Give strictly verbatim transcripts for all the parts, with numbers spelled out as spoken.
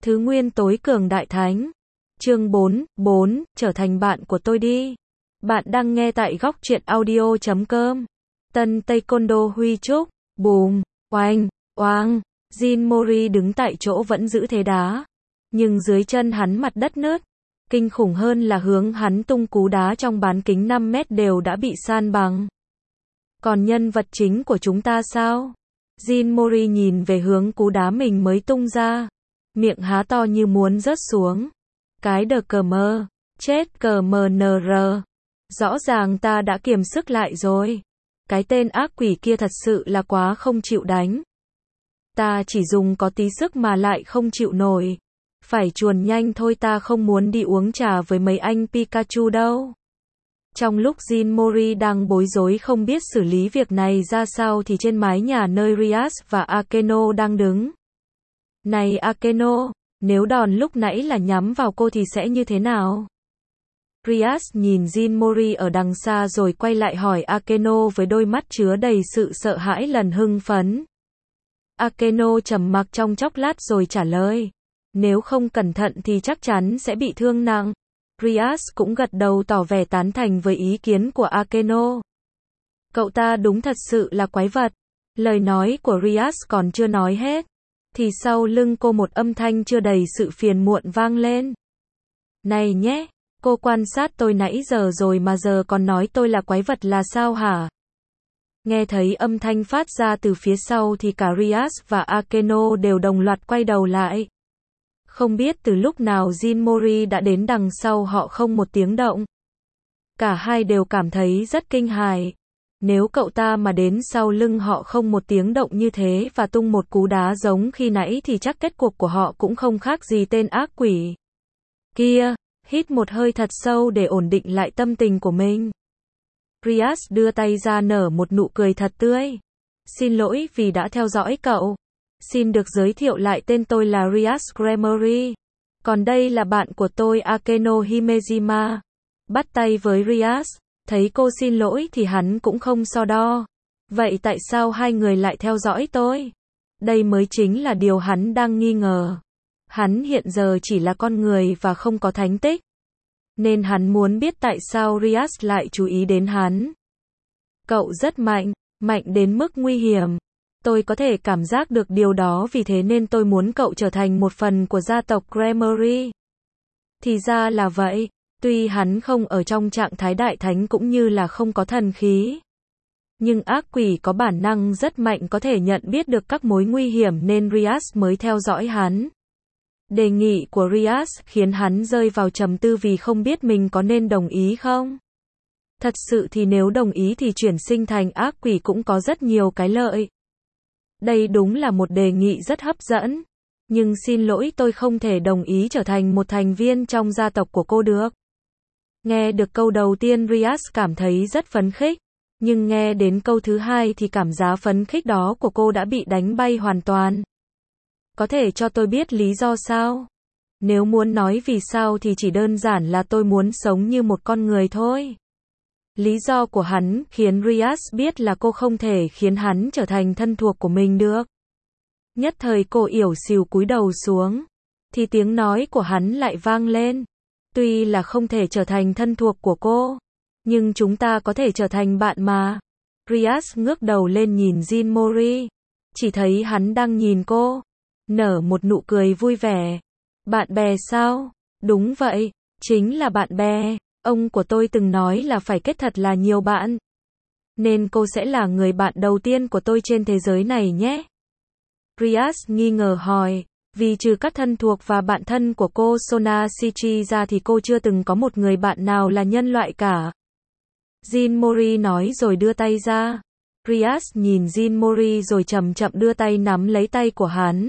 Thứ nguyên tối cường đại thánh. Chương bốn, bốn, trở thành bạn của tôi đi. Bạn đang nghe tại góc truyện audio chấm com. Tân Taekwondo Huy Trúc, bùm, oanh, oang, Jin Mori đứng tại chỗ vẫn giữ thế đá. Nhưng dưới chân hắn mặt đất nứt. Kinh khủng hơn là hướng hắn tung cú đá trong bán kính năm mét đều đã bị san bằng. Còn nhân vật chính của chúng ta sao? Jin Mori nhìn về hướng cú đá mình mới tung ra. Miệng há to như muốn rớt xuống. Cái đờ cờ mơ, chết cờ mờ nờ rờ. Rõ ràng ta đã kiềm sức lại rồi. Cái tên ác quỷ kia thật sự là quá không chịu đánh. Ta chỉ dùng có tí sức mà lại không chịu nổi. Phải chuồn nhanh thôi, ta không muốn đi uống trà với mấy anh Pikachu đâu. Trong lúc Jin Mori đang bối rối không biết xử lý việc này ra sao thì trên mái nhà nơi Rias và Akeno đang đứng. Này Akeno, nếu đòn lúc nãy là nhắm vào cô thì sẽ như thế nào? Rias nhìn Jin Mori ở đằng xa rồi quay lại hỏi Akeno với đôi mắt chứa đầy sự sợ hãi lần hưng phấn. Akeno trầm mặc trong chốc lát rồi trả lời. Nếu không cẩn thận thì chắc chắn sẽ bị thương nặng. Rias cũng gật đầu tỏ vẻ tán thành với ý kiến của Akeno. Cậu ta đúng thật sự là quái vật. Lời nói của Rias còn chưa nói hết. Thì sau lưng cô một âm thanh chưa đầy sự phiền muộn vang lên. Này nhé, cô quan sát tôi nãy giờ rồi mà giờ còn nói tôi là quái vật là sao hả? Nghe thấy âm thanh phát ra từ phía sau thì cả Rias và Akeno đều đồng loạt quay đầu lại. Không biết từ lúc nào Jin Mori đã đến đằng sau họ không một tiếng động. Cả hai đều cảm thấy rất kinh hãi. Nếu cậu ta mà đến sau lưng họ không một tiếng động như thế và tung một cú đá giống khi nãy thì chắc kết cục của họ cũng không khác gì tên ác quỷ kia. Hít một hơi thật sâu để ổn định lại tâm tình của mình. Rias đưa tay ra nở một nụ cười thật tươi. Xin lỗi vì đã theo dõi cậu. Xin được giới thiệu lại tên tôi là Rias Gremory. Còn đây là bạn của tôi Akeno Himejima. Bắt tay với Rias. Thấy cô xin lỗi thì hắn cũng không so đo. Vậy tại sao hai người lại theo dõi tôi? Đây mới chính là điều hắn đang nghi ngờ. Hắn hiện giờ chỉ là con người và không có thánh tích. Nên hắn muốn biết tại sao Rias lại chú ý đến hắn. Cậu rất mạnh, mạnh đến mức nguy hiểm. Tôi có thể cảm giác được điều đó, vì thế nên tôi muốn cậu trở thành một phần của gia tộc Gremory. Thì ra là vậy. Tuy hắn không ở trong trạng thái đại thánh cũng như là không có thần khí. Nhưng ác quỷ có bản năng rất mạnh có thể nhận biết được các mối nguy hiểm nên Rias mới theo dõi hắn. Đề nghị của Rias khiến hắn rơi vào trầm tư vì không biết mình có nên đồng ý không. Thật sự thì nếu đồng ý thì chuyển sinh thành ác quỷ cũng có rất nhiều cái lợi. Đây đúng là một đề nghị rất hấp dẫn. Nhưng xin lỗi, tôi không thể đồng ý trở thành một thành viên trong gia tộc của cô được. Nghe được câu đầu tiên Rias cảm thấy rất phấn khích. Nhưng nghe đến câu thứ hai thì cảm giác phấn khích đó của cô đã bị đánh bay hoàn toàn. Có thể cho tôi biết lý do sao? Nếu muốn nói vì sao thì chỉ đơn giản là tôi muốn sống như một con người thôi. Lý do của hắn khiến Rias biết là cô không thể khiến hắn trở thành thân thuộc của mình được. Nhất thời cô ỉu xìu cúi đầu xuống. Thì tiếng nói của hắn lại vang lên. Tuy là không thể trở thành thân thuộc của cô. Nhưng chúng ta có thể trở thành bạn mà. Rias ngước đầu lên nhìn Jin Mori. Chỉ thấy hắn đang nhìn cô. Nở một nụ cười vui vẻ. Bạn bè sao? Đúng vậy. Chính là bạn bè. Ông của tôi từng nói là phải kết thật là nhiều bạn. Nên cô sẽ là người bạn đầu tiên của tôi trên thế giới này nhé. Rias nghi ngờ hỏi. Vì trừ các thân thuộc và bạn thân của cô Sona Shichi ra thì cô chưa từng có một người bạn nào là nhân loại cả. Jin Mori nói rồi đưa tay ra. Rias nhìn Jin Mori rồi chậm chậm đưa tay nắm lấy tay của hắn.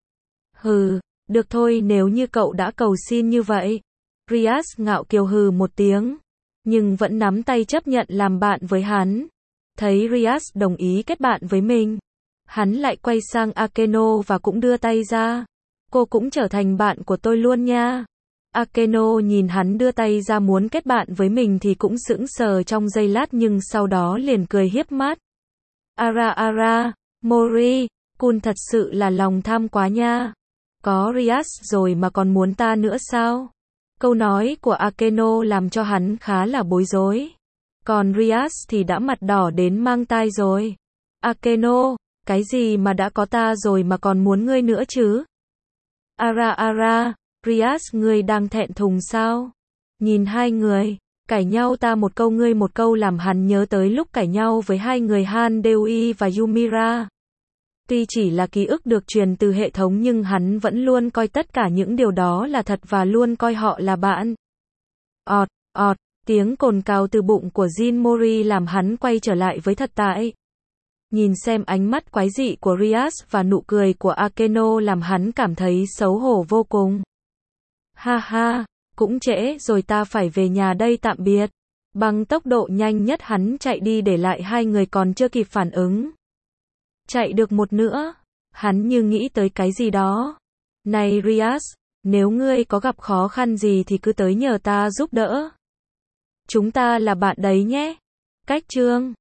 Hừ, được thôi, nếu như cậu đã cầu xin như vậy. Rias ngạo kiều hừ một tiếng. Nhưng vẫn nắm tay chấp nhận làm bạn với hắn. Thấy Rias đồng ý kết bạn với mình. Hắn lại quay sang Akeno và cũng đưa tay ra. Cô cũng trở thành bạn của tôi luôn nha. Akeno nhìn hắn đưa tay ra muốn kết bạn với mình thì cũng sững sờ trong giây lát nhưng sau đó liền cười hiếp mắt. Ara ara, Mori, Kun thật sự là lòng tham quá nha. Có Riaz rồi mà còn muốn ta nữa sao? Câu nói của Akeno làm cho hắn khá là bối rối. Còn Riaz thì đã mặt đỏ đến mang tai rồi. Akeno, cái gì mà đã có ta rồi mà còn muốn ngươi nữa chứ? Ara ara, Riaz ngươi đang thẹn thùng sao? Nhìn hai người, cãi nhau ta một câu ngươi một câu làm hắn nhớ tới lúc cãi nhau với hai người Han Deui và Yumira. Tuy chỉ là ký ức được truyền từ hệ thống nhưng hắn vẫn luôn coi tất cả những điều đó là thật và luôn coi họ là bạn. Ọt, ọt, tiếng cồn cào từ bụng của Jin Mori làm hắn quay trở lại với thật tại. Nhìn xem ánh mắt quái dị của Riaz và nụ cười của Akeno làm hắn cảm thấy xấu hổ vô cùng. Ha ha, cũng trễ rồi ta phải về nhà đây tạm biệt. Bằng tốc độ nhanh nhất hắn chạy đi để lại hai người còn chưa kịp phản ứng. Chạy được một nữa, hắn như nghĩ tới cái gì đó. Này Riaz, nếu ngươi có gặp khó khăn gì thì cứ tới nhờ ta giúp đỡ. Chúng ta là bạn đấy nhé. Cách chương